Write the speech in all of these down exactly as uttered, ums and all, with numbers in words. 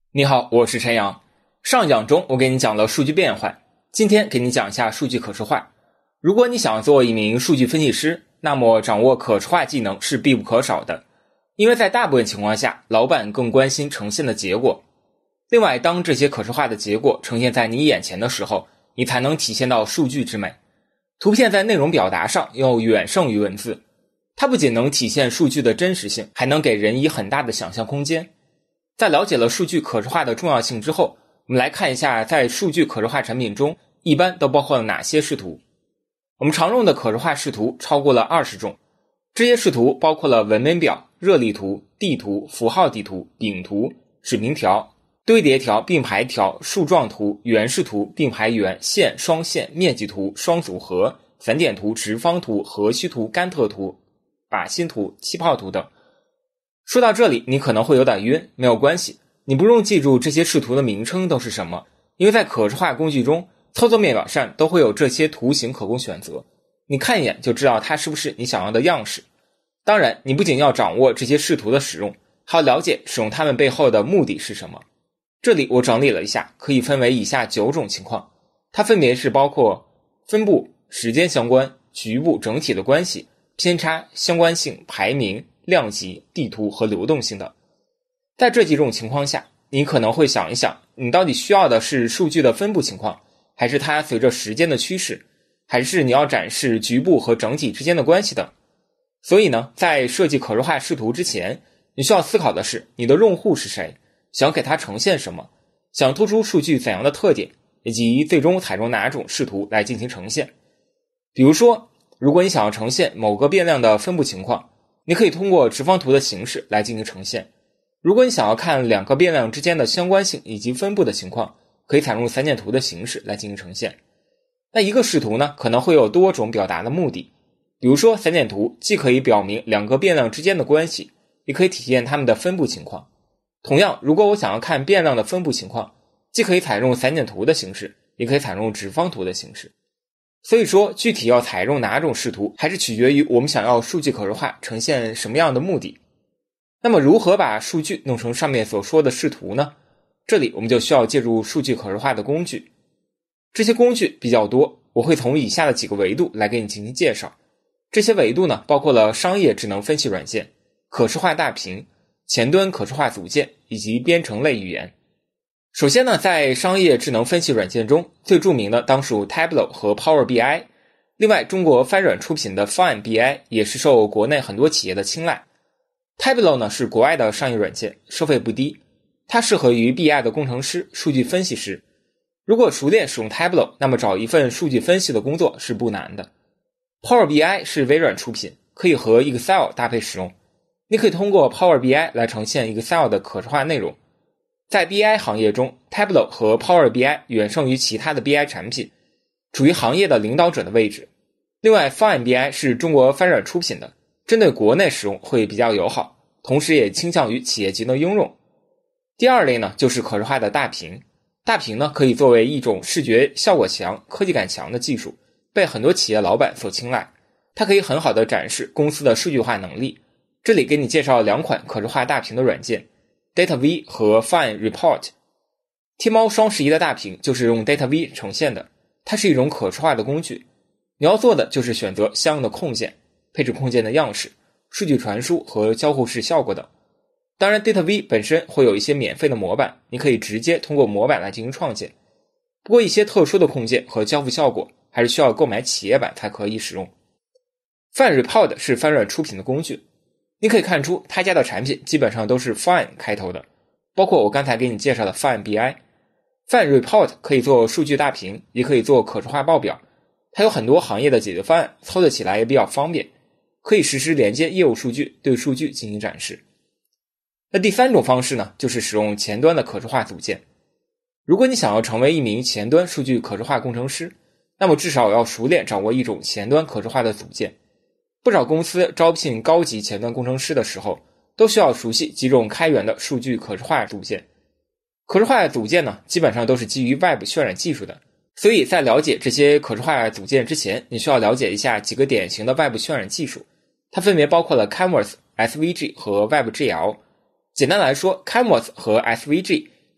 你好，我是陈阳。上一讲中我给你讲了数据变换，今天给你讲一下数据可视化。如果你想做一名数据分析师，那么掌握可视化技能是必不可少的，因为在大部分情况下，老板更关心呈现的结果。另外，当这些可视化的结果呈现在你眼前的时候，你才能体现到数据之美。图片在内容表达上要远胜于文字，它不仅能体现数据的真实性，还能给人以很大的想象空间。在了解了数据可视化的重要性之后，我们来看一下在数据可视化产品中一般都包括了哪些视图。我们常用的可视化视图超过了二十种，这些视图包括了文本表、热力图、地图、符号地图、饼图、水平条、堆叠条、并排条、树状图、圆视图、并排圆、线、双线、面积图、双组合、散点图、直方图、和虚图、甘特图、靶心图、气泡图等。说到这里你可能会有点晕，没有关系，你不用记住这些视图的名称都是什么，因为在可视化工具中，操作面表上都会有这些图形可供选择，你看一眼就知道它是不是你想要的样式。当然，你不仅要掌握这些视图的使用，还要了解使用它们背后的目的是什么。这里我整理了一下，可以分为以下九种情况，它分别是包括分布、时间相关、局部整体的关系、偏差、相关性、排名、量级、地图和流动性的。在这几种情况下，你可能会想一想，你到底需要的是数据的分布情况，还是它随着时间的趋势，还是你要展示局部和整体之间的关系等。所以呢，在设计可视化视图之前，你需要思考的是你的用户是谁，想给它呈现什么，想突出数据怎样的特点，以及最终采用哪种视图来进行呈现。比如说，如果你想要呈现某个变量的分布情况，你可以通过直方图的形式来进行呈现。如果你想要看两个变量之间的相关性以及分布的情况，可以采用散点图的形式来进行呈现。那一个视图呢，可能会有多种表达的目的。比如说，散点图既可以表明两个变量之间的关系，也可以体现它们的分布情况。同样，如果我想要看变量的分布情况，既可以采用散点图的形式，也可以采用直方图的形式。所以说，具体要采用哪种视图，还是取决于我们想要数据可视化呈现什么样的目的。那么如何把数据弄成上面所说的视图呢？这里我们就需要借助数据可视化的工具。这些工具比较多，我会从以下的几个维度来给你进行介绍。这些维度呢，包括了商业智能分析软件、可视化大屏、前端可视化组件以及编程类语言。首先呢，在商业智能分析软件中，最著名的当属 Tableau 和 Power B I。另外，中国翻软出品的 Fine B I 也是受国内很多企业的青睐。Tableau 呢是国外的商业软件，收费不低，它适合于 B I 的工程师、数据分析师。如果熟练使用 Tableau， 那么找一份数据分析的工作是不难的。Power B I 是微软出品，可以和 Excel 搭配使用。你可以通过 Power B I 来呈现 Excel 的可视化内容。在 B I 行业中， Tableau 和 Power B I 远胜于其他的 B I 产品，处于行业的领导者的位置。另外 Fine B I 是中国翻软出品的，针对国内使用会比较友好，同时也倾向于企业级的应用。第二类呢，就是可视化的大屏。大屏呢，可以作为一种视觉效果强、科技感强的技术，被很多企业老板所青睐。它可以很好的展示公司的数据化能力。这里给你介绍两款可视化大屏的软件，DataV 和 Fine Report。 天猫双十一的大屏就是用 DataV 呈现的，它是一种可视化的工具。你要做的就是选择相应的控件，配置控件的样式、数据传输和交互式效果等。当然 DataV 本身会有一些免费的模板，你可以直接通过模板来进行创建。不过一些特殊的控件和交付效果还是需要购买企业版才可以使用。Fine Report 是翻软出品的工具，你可以看出他家的产品基本上都是 Fine 开头的，包括我刚才给你介绍的 Fine B I。Fine Report 可以做数据大屏，也可以做可视化报表，它有很多行业的解决方案，操作起来也比较方便，可以实时连接业务数据，对数据进行展示。那第三种方式呢，就是使用前端的可视化组件。如果你想要成为一名前端数据可视化工程师，那么至少要熟练掌握一种前端可视化的组件。不少公司招聘高级前端工程师的时候，都需要熟悉几种开源的数据可视化组件。可视化组件呢，基本上都是基于 Web 渲染技术的，所以在了解这些可视化组件之前，你需要了解一下几个典型的 Web 渲染技术，它分别包括了 Canvas、S V G 和 WebGL。简单来说 Canvas 和 S V G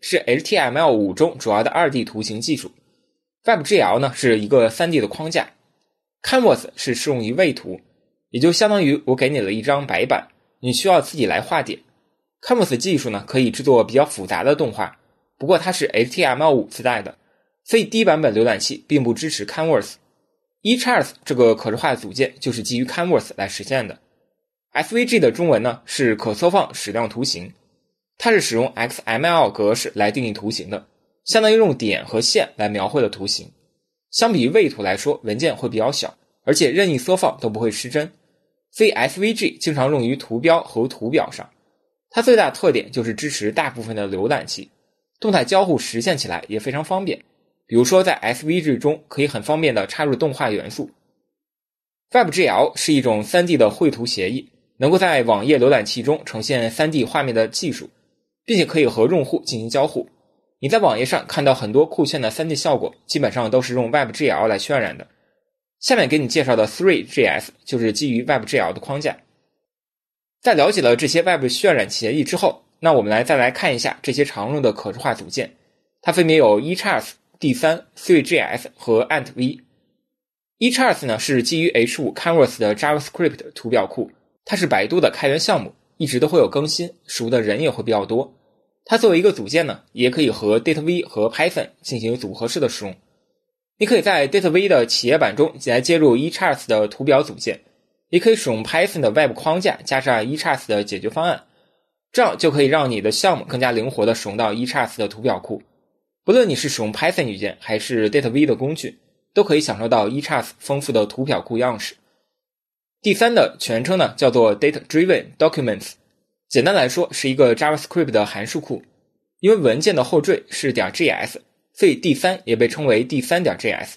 是 H T M L 五 中主要的 二 D 图形技术。WebGL 呢是一个 三 D 的框架。Canvas 是适用于位图，也就相当于我给你了一张白板，你需要自己来画点。Canvas 技术呢可以制作比较复杂的动画，不过它是 H T M L 五 自带的，所以低版本浏览器并不支持 Canvas。eCharts 这个可视化组件就是基于 Canvas 来实现的。S V G 的中文呢是可缩放矢量图形，它是使用 X M L 格式来定义图形的，相当于用点和线来描绘了图形。相比于位图来说，文件会比较小，而且任意缩放都不会失真，所以 S V G 经常用于图标和图表上。它最大的特点就是支持大部分的浏览器，动态交互实现起来也非常方便。比如说在 S V G 中可以很方便的插入动画元素。WebGL 是一种 三 D 的绘图协议，能够在网页浏览器中呈现 三 D 画面的技术，并且可以和用户进行交互。你在网页上看到很多酷炫的 三 D 效果，基本上都是用 WebGL 来渲染的。下面给你介绍的 Three J S 就是基于 WebGL 的框架。在了解了这些 Web 渲染协议之后，那我们来再来看一下这些常用的可视化组件，它分别有 eCharts、D 三、Three J S 和 Ant V。eCharts 呢是基于 H 五 Canvas 的 JavaScript 图表库，它是百度的开源项目，一直都会有更新，使用的人也会比较多。它作为一个组件呢，也可以和 DataV 和 Python 进行组合式的使用。你可以在 DataV 的企业版中来接入 eCharts 的图表组件，也可以使用 Python 的 Web 框架加上 eCharts 的解决方案，这样就可以让你的项目更加灵活地使用到 eCharts 的图表库。不论你是使用 Python 语件还是 DataV 的工具，都可以享受到 eCharts 丰富的图表库样式。第三的全称呢叫做 Data Driven Documents， 简单来说是一个 JavaScript 的函数库。因为文件的后缀是 .js， 所以 D 三 也被称为 D 三 .js。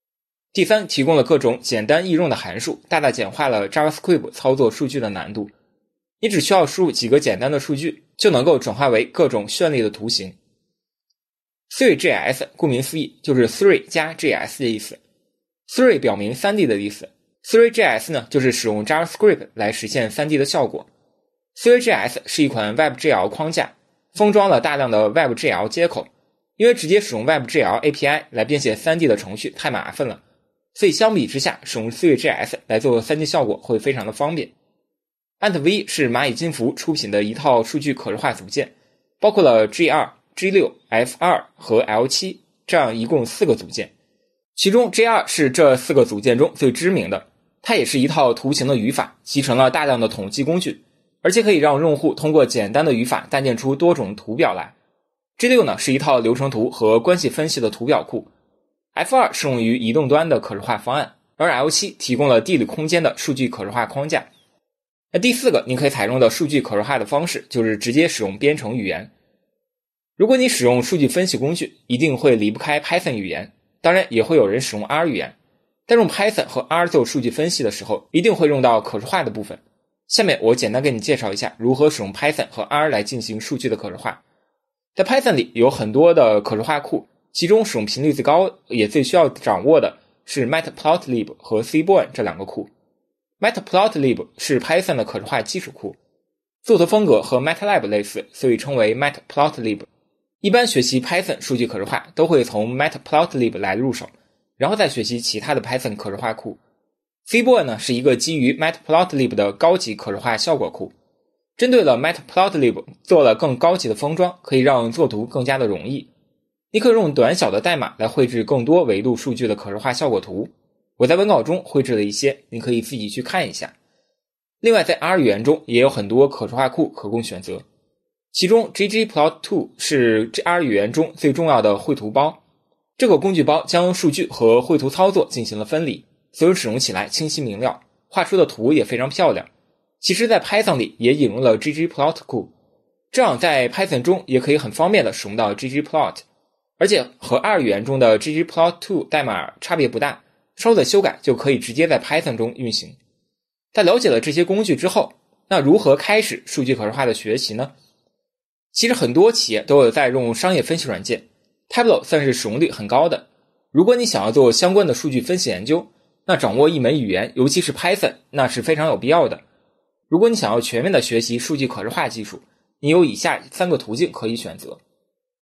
D 三 提供了各种简单易用的函数，大大简化了 JavaScript 操作数据的难度。你只需要输入几个简单的数据，就能够转化为各种绚丽的图形。Three J S 顾名思义就是 Three 加 J S 的意思， Three 表明 三 D 的意思， Three J S 呢就是使用 JavaScript 来实现 三 D 的效果。 Three J S 是一款 WebGL 框架，封装了大量的 WebGL 接口，因为直接使用 WebGL A P I 来编写 三 D 的程序太麻烦了，所以相比之下使用 Three J S 来做 三 D 效果会非常的方便。Ant V 是蚂蚁金服出品的一套数据可视化组件，包括了 G 二、G 六、F 二 和 L 七 这样一共四个组件，其中 G 二 是这四个组件中最知名的，它也是一套图形的语法，集成了大量的统计工具，而且可以让用户通过简单的语法搭建出多种图表来。 G 六 呢是一套流程图和关系分析的图表库， F 二 适用于移动端的可视化方案，而 L 七 提供了地理空间的数据可视化框架。那第四个你可以采用的数据可视化的方式就是直接使用编程语言。如果你使用数据分析工具，一定会离不开 Python 语言，当然也会有人使用 R 语言，但用 Python 和 R 做数据分析的时候，一定会用到可视化的部分。下面我简单给你介绍一下如何使用 Python 和 R 来进行数据的可视化。在 Python 里有很多的可视化库，其中使用频率最高也最需要掌握的是 Matplotlib 和 Seaborn 这两个库。Matplotlib 是 Python 的可视化基础库，作图风格和 MATLAB 类似，所以称为 Matplotlib。一般学习 Python 数据可视化都会从 Matplotlib 来入手，然后再学习其他的 Python 可视化库。Seaborn 呢是一个基于 Matplotlib 的高级可视化效果库，针对了 Matplotlib 做了更高级的封装，可以让作图更加的容易。你可以用短小的代码来绘制更多维度数据的可视化效果图，我在文稿中绘制了一些，你可以自己去看一下。另外在 R 语言中也有很多可视化库可供选择，其中 ggplot 二 是 R 语言中最重要的绘图包，这个工具包将数据和绘图操作进行了分离，所以使用起来清晰明了，画出的图也非常漂亮。其实在 Python 里也引入了 ggplot 库，这样在 Python 中也可以很方便的使用到 ggplot， 而且和 R 语言中的 ggplot 二 代码差别不大，稍的修改就可以直接在 Python 中运行。在了解了这些工具之后，那如何开始数据可视化的学习呢？其实很多企业都有在用商业分析软件， Tableau 算是使用率很高的。如果你想要做相关的数据分析研究，那掌握一门语言，尤其是 Python， 那是非常有必要的。如果你想要全面的学习数据可视化技术，你有以下三个途径可以选择。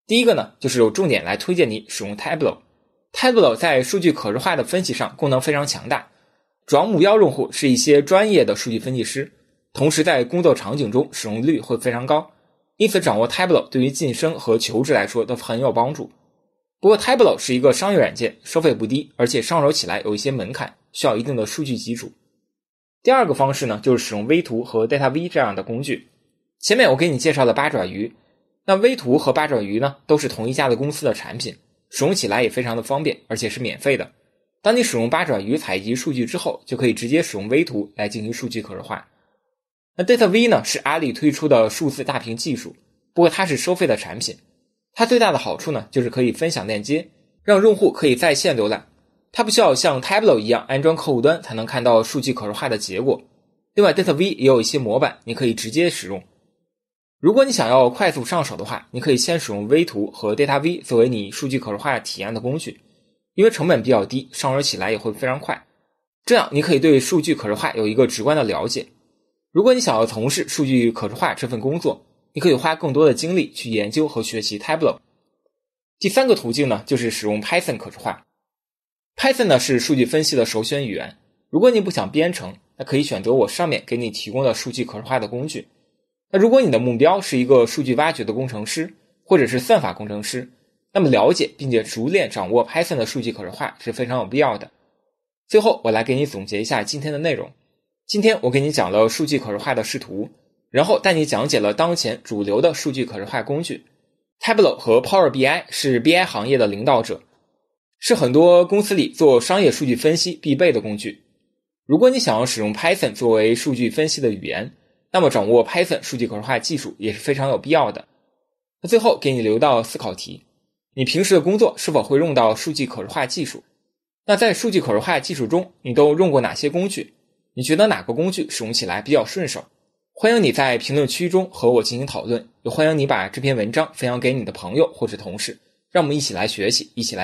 第一个呢，就是有重点来推荐你使用 Tableau。Tableau 在数据可视化的分析上功能非常强大，主要目标用户是一些专业的数据分析师，同时在工作场景中使用率会非常高，因此掌握 Tableau 对于晋升和求职来说都很有帮助。不过 Tableau 是一个商业软件，收费不低，而且上手起来有一些门槛，需要一定的数据基础。第二个方式呢，就是使用微图和 DataV 这样的工具。前面我给你介绍了八爪鱼，那微图和八爪鱼呢，都是同一家的公司的产品，使用起来也非常的方便，而且是免费的。当你使用八爪鱼采集数据之后，就可以直接使用微图来进行数据可视化。那 DataV 呢，是阿里推出的数字大屏技术，不过它是收费的产品。它最大的好处呢，就是可以分享链接，让用户可以在线浏览。它不需要像 Tableau 一样安装客户端才能看到数据可视化的结果。另外 DataV 也有一些模板，你可以直接使用。如果你想要快速上手的话，你可以先使用微图和 DataV 作为你数据可视化体验的工具，因为成本比较低，上手起来也会非常快。这样你可以对数据可视化有一个直观的了解。如果你想要从事数据可视化这份工作，你可以花更多的精力去研究和学习 Tableau。 第三个途径呢，就是使用 Python 可视化。 Python 呢是数据分析的首选语言，如果你不想编程，那可以选择我上面给你提供的数据可视化的工具。那如果你的目标是一个数据挖掘的工程师，或者是算法工程师，那么了解并且熟练掌握 Python 的数据可视化是非常有必要的。最后我来给你总结一下今天的内容。今天我给你讲了数据可视化的视图，然后带你讲解了当前主流的数据可视化工具。 Tableau 和 Power B I 是 B I 行业的领导者，是很多公司里做商业数据分析必备的工具。如果你想要使用 Python 作为数据分析的语言，那么掌握 Python 数据可视化技术也是非常有必要的。那最后给你留道思考题，你平时的工作是否会用到数据可视化技术？那在数据可视化技术中，你都用过哪些工具？你觉得哪个工具使用起来比较顺手？欢迎你在评论区中和我进行讨论，也欢迎你把这篇文章分享给你的朋友或者同事，让我们一起来学习，一起来